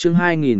Chương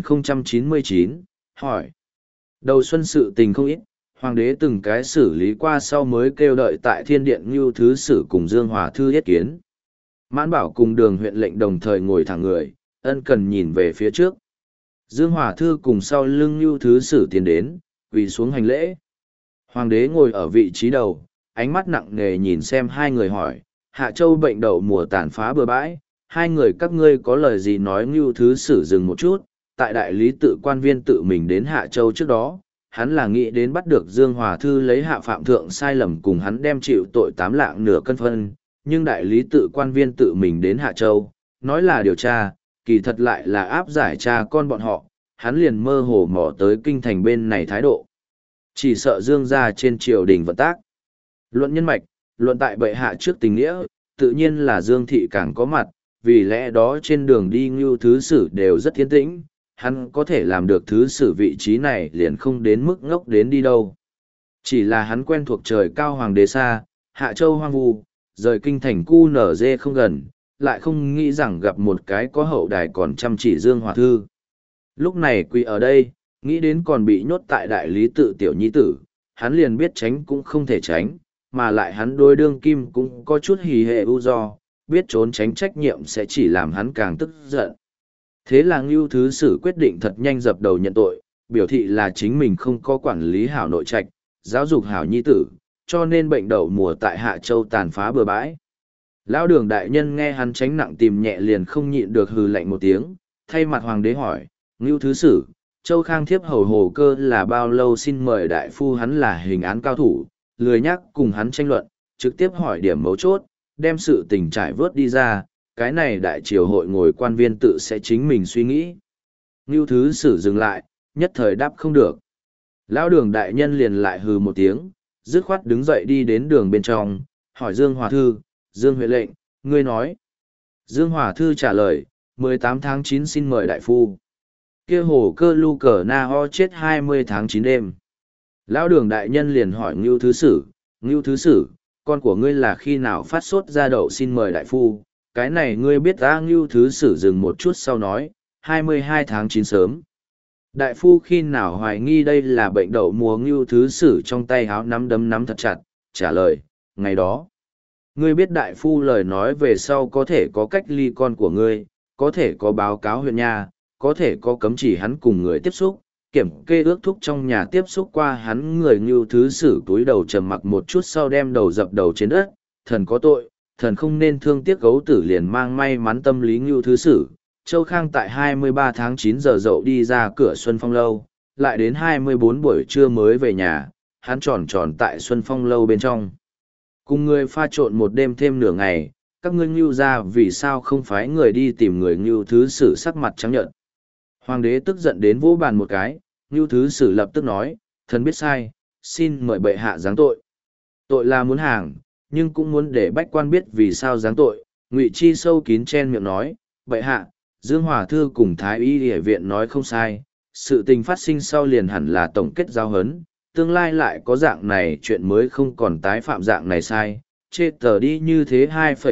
2099, hỏi. Đầu xuân sự tình không ít, hoàng đế từng cái xử lý qua sau mới kêu đợi tại thiên điện Ngưu Thứ Sử cùng Dương Hòa Thư yết kiến. Mãn Bảo cùng Đường huyện lệnh đồng thời ngồi thẳng người, ân cần nhìn về phía trước. Dương Hòa Thư cùng sau lưng Ngưu Thứ Sử tiến đến, quỳ xuống hành lễ. Hoàng đế ngồi ở vị trí đầu, ánh mắt nặng nề nhìn xem hai người hỏi, Hạ Châu bệnh đậu mùa tàn phá bừa bãi, hai người các ngươi có lời gì nói. Ngưu Thứ Sử dừng một chút, tại đại lý tự quan viên tự mình đến Hạ Châu trước đó, hắn là nghĩ đến bắt được Dương Hòa Thư lấy hạ phạm thượng sai lầm cùng hắn đem chịu tội 8 lạng nửa cân phân, nhưng đại lý tự quan viên tự mình đến Hạ Châu, nói là điều tra, kỳ thật lại là áp giải cha con bọn họ, hắn liền mơ hồ mò tới kinh thành bên này thái độ. Chỉ sợ Dương gia trên triều đình vận tác. Luận nhân mạch, luận tại bệ hạ trước tình nghĩa, tự nhiên là Dương thị càng có mặt, vì lẽ đó trên đường đi Ngưu Thứ Sử đều rất thiên tĩnh, hắn có thể làm được thứ sử vị trí này liền không đến mức ngốc đến đi đâu. Chỉ là hắn quen thuộc trời cao hoàng đế xa, Hạ Châu hoang vu, rời kinh thành cu nở dê không gần, lại không nghĩ rằng gặp một cái có hậu đài còn chăm chỉ Dương Hòa Thư. Lúc này quỳ ở đây, nghĩ đến còn bị nhốt tại đại lý tự tiểu nhi tử, hắn liền biết tránh cũng không thể tránh, mà lại hắn đôi đương kim cũng có chút hì hệ ưu do, biết trốn tránh trách nhiệm sẽ chỉ làm hắn càng tức giận. Thế là Ngưu Thứ Sử quyết định thật nhanh dập đầu nhận tội, biểu thị là chính mình không có quản lý hảo nội trạch, giáo dục hảo nhi tử, cho nên bệnh đậu mùa tại Hạ Châu tàn phá bừa bãi. Lão Đường đại nhân nghe hắn tránh nặng tìm nhẹ liền không nhịn được hừ lạnh một tiếng, thay mặt hoàng đế hỏi, Ngưu Thứ Sử, Châu Khang thiếp hầu hồ cơ là bao lâu, xin mời đại phu, hắn là hình án cao thủ, lười nhắc cùng hắn tranh luận, trực tiếp hỏi điểm mấu chốt, đem sự tình trải vớt đi ra, cái này đại triều hội ngồi quan viên tự sẽ chính mình suy nghĩ. Ngưu Thứ Sử dừng lại, nhất thời đáp không được. Lão Đường đại nhân liền lại hừ một tiếng, dứt khoát đứng dậy đi đến đường bên trong, hỏi Dương Hòa Thư, Dương Huệ lệnh, ngươi nói. Dương Hòa Thư trả lời, 18 tháng 9 xin mời đại phu. Kia hồ cơ lu cờ na ho chết 20 tháng 9 đêm. Lão Đường đại nhân liền hỏi Ngưu Thứ Sử, Ngưu Thứ Sử, con của ngươi là khi nào phát sốt ra đậu, xin mời đại phu. Cái này ngươi biết ta. Ngưu Thứ Sử dừng một chút sau nói, 22 tháng 9 sớm. Đại phu khi nào hoài nghi đây là bệnh đậu mùa. Ngưu Thứ Sử trong tay háo nắm đấm nắm thật chặt, trả lời, ngày đó. Ngươi biết đại phu lời nói về sau có thể có cách ly con của ngươi, có thể có báo cáo huyện nha, có thể có cấm chỉ hắn cùng người tiếp xúc, kiểm kê ước thúc trong nhà tiếp xúc qua hắn người. Ngưu Thứ Sử túi đầu trầm mặc một chút sau đem đầu dập đầu trên đất, thần có tội, thần không nên thương tiếc gấu tử liền mang may mắn tâm lý. Ngưu Thứ Sử, Châu Khang tại 23 tháng 9 giờ dậu đi ra cửa Xuân Phong Lâu, lại đến 24 buổi trưa mới về nhà, hắn tròn tròn tại Xuân Phong Lâu bên trong. Cùng người pha trộn một đêm thêm nửa ngày, các ngươi Ngưu ra vì sao không phái người đi tìm người. Ngưu Thứ Sử sắc mặt trắng nhợt. Hoàng đế tức giận đến vỗ bàn một cái, Ngưu Thứ Sử lập tức nói, thần biết sai, xin mời bệ hạ giáng tội. Tội là muốn hàng, nhưng cũng muốn để bách quan biết vì sao giáng tội. Ngụy Chi sâu kín chen miệng nói, bệ hạ, Dương Hòa Thư cùng Thái Y Y viện nói không sai, sự tình phát sinh sau liền hẳn là tổng kết giao hấn, tương lai lại có dạng này chuyện mới không còn tái phạm dạng này sai, chê tờ đi như thế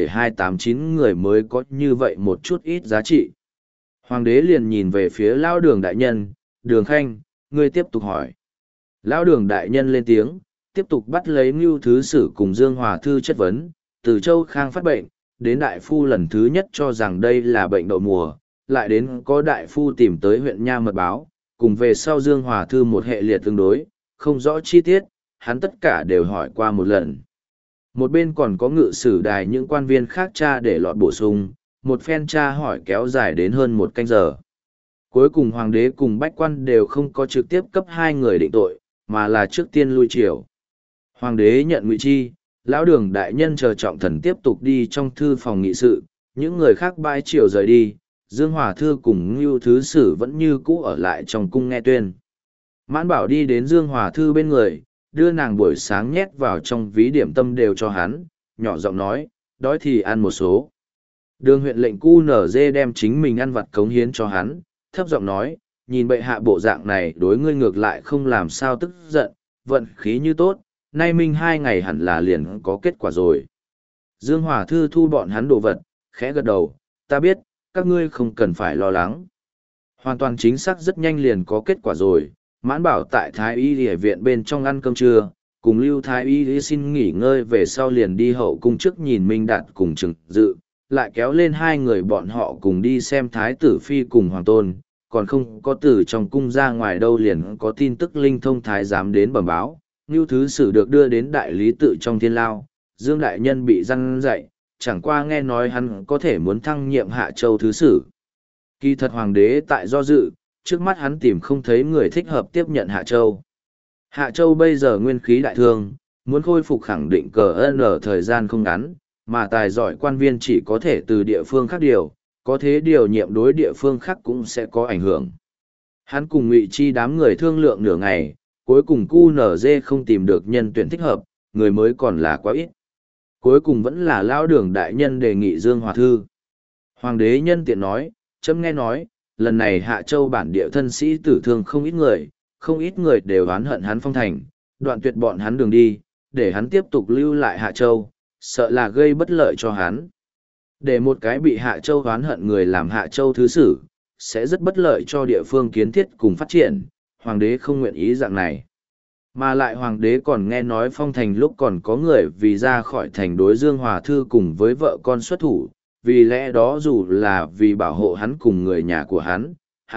2,289 người mới có như vậy một chút ít giá trị. Hoàng đế liền nhìn về phía Lão Đường đại nhân, Đường Khanh, ngươi tiếp tục hỏi. Lão Đường đại nhân lên tiếng, tiếp tục bắt lấy Ngưu Thứ Sử cùng Dương Hòa Thư chất vấn, từ Châu Khang phát bệnh, đến đại phu lần thứ nhất cho rằng đây là bệnh đậu mùa, lại đến có đại phu tìm tới huyện nha mật báo, cùng về sau Dương Hòa Thư một hệ liệt tương đối, không rõ chi tiết, hắn tất cả đều hỏi qua một lần. Một bên còn có ngự sử đài những quan viên khác tra để lọt bổ sung, một phen tra hỏi kéo dài đến hơn 1 canh giờ. Cuối cùng hoàng đế cùng bách quan đều không có trực tiếp cấp 2 người định tội, mà là trước tiên lui triều. Hoàng đế nhận Ngụy Chi, Lão Đường đại nhân chờ trọng thần tiếp tục đi trong thư phòng nghị sự, những người khác bãi triều rời đi, Dương Hòa Thư cùng Ngưu Thứ Sử vẫn như cũ ở lại trong cung nghe tuyên. Mãn Bảo đi đến Dương Hòa Thư bên người, đưa nàng buổi sáng nhét vào trong ví điểm tâm đều cho hắn, nhỏ giọng nói, đói thì ăn một số. Đường huyện lệnh cu nở dê đem chính mình ăn vặt cống hiến cho hắn, thấp giọng nói, nhìn bệ hạ bộ dạng này đối ngươi ngược lại không làm sao tức giận, vận khí như tốt, nay minh 2 ngày hẳn là liền có kết quả rồi. Dương Hòa Thư thu bọn hắn đồ vật, khẽ gật đầu, ta biết, các ngươi không cần phải lo lắng. Hoàn toàn chính xác rất nhanh liền có kết quả rồi, Mãn Bảo tại Thái Y Y viện bên trong ăn cơm trưa, cùng Lưu Thái Y xin nghỉ ngơi về sau liền đi hậu cung trước nhìn Minh Đạt cùng Trừng Dự, lại kéo lên hai người bọn họ cùng đi xem Thái tử Phi cùng Hoàng Tôn, còn không có từ trong cung ra ngoài đâu liền có tin tức linh thông Thái giám đến bẩm báo, Ngưu Thứ Sử được đưa đến đại lý tự trong thiên lao, Dương Đại Nhân bị răn dạy, chẳng qua nghe nói hắn có thể muốn thăng nhiệm Hạ Châu Thứ Sử. Kỳ thật Hoàng đế tại do dự, trước mắt hắn tìm không thấy người thích hợp tiếp nhận Hạ Châu. Hạ Châu bây giờ nguyên khí đại thương, muốn khôi phục khẳng định cờ ân ở thời gian không ngắn, mà tài giỏi quan viên chỉ có thể từ địa phương khác điều, có thế điều nhiệm đối địa phương khác cũng sẽ có ảnh hưởng. Hắn cùng Ngụy Chi đám người thương lượng nửa ngày, cuối cùng QNZ không tìm được nhân tuyển thích hợp, người mới còn là quá ít. Cuối cùng vẫn là lão đường đại nhân đề nghị Dương Hòa Thư. Hoàng đế nhân tiện nói, chấm nghe nói, lần này Hạ Châu bản địa thân sĩ tử thương không ít người đều oán hận hắn phong thành, đoạn tuyệt bọn hắn đường đi, để hắn tiếp tục lưu lại Hạ Châu, sợ là gây bất lợi cho hắn. Để một cái bị Hạ Châu oán hận người làm Hạ Châu thứ sử, sẽ rất bất lợi cho địa phương kiến thiết cùng phát triển, hoàng đế không nguyện ý dạng này. Mà lại hoàng đế còn nghe nói phong thành lúc còn có người vì ra khỏi thành đối Dương Hòa Thư cùng với vợ con xuất thủ, vì lẽ đó dù là vì bảo hộ hắn cùng người nhà của hắn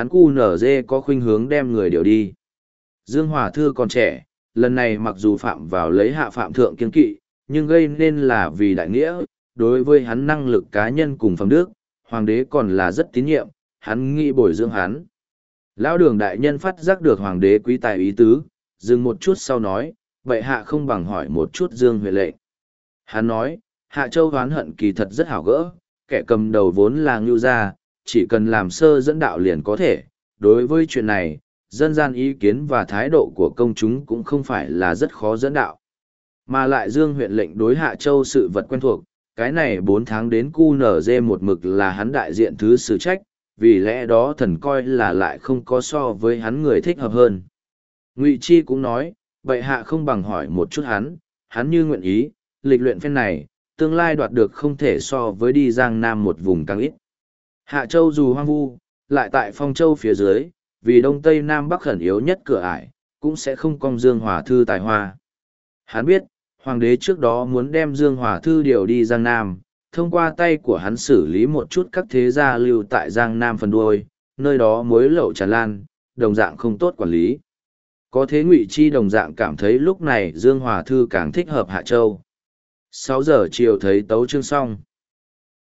QNZ có khuynh hướng đem người điều đi. Dương Hòa Thư còn trẻ, lần này mặc dù phạm vào lấy hạ phạm thượng kiên kỵ, nhưng gây nên là vì đại nghĩa, đối với hắn năng lực cá nhân cùng phẩm đức, hoàng đế còn là rất tín nhiệm, hắn nghĩ bồi dưỡng hắn. Lão đường đại nhân phát giác được hoàng đế quý tài ý tứ, dừng một chút sau nói, vậy hạ không bằng hỏi một chút Dương Huệ Lệnh. Hắn nói, Hạ Châu oán hận kỳ thật rất hảo gỡ, kẻ cầm đầu vốn là Ngưu gia, chỉ cần làm sơ dẫn đạo liền có thể. Đối với chuyện này, dân gian ý kiến và thái độ của công chúng cũng không phải là rất khó dẫn đạo. Mà lại Dương huyện lệnh đối Hạ Châu sự vật quen thuộc, cái này 4 tháng đến QNZ một mực là hắn đại diện thứ sử trách, vì lẽ đó thần coi là lại không có so với hắn người thích hợp hơn. Ngụy Chi cũng nói, vậy hạ không bằng hỏi một chút hắn như nguyện ý, lịch luyện phen này, tương lai đoạt được không thể so với đi Giang Nam một vùng càng ít. Hạ Châu dù hoang vu, lại tại Phong Châu phía dưới, vì Đông Tây Nam Bắc khẩn yếu nhất cửa ải, cũng sẽ không cong Dương Hòa Thư tài hoa. Hắn biết, hoàng đế trước đó muốn đem Dương Hòa Thư điều đi Giang Nam, thông qua tay của hắn xử lý một chút các thế gia lưu tại Giang Nam phần đuôi, nơi đó muối lậu tràn lan, đồng dạng không tốt quản lý. Có thế Ngụy Chi đồng dạng cảm thấy lúc này Dương Hòa Thư càng thích hợp Hạ Châu. 6 giờ chiều thấy tấu chương xong.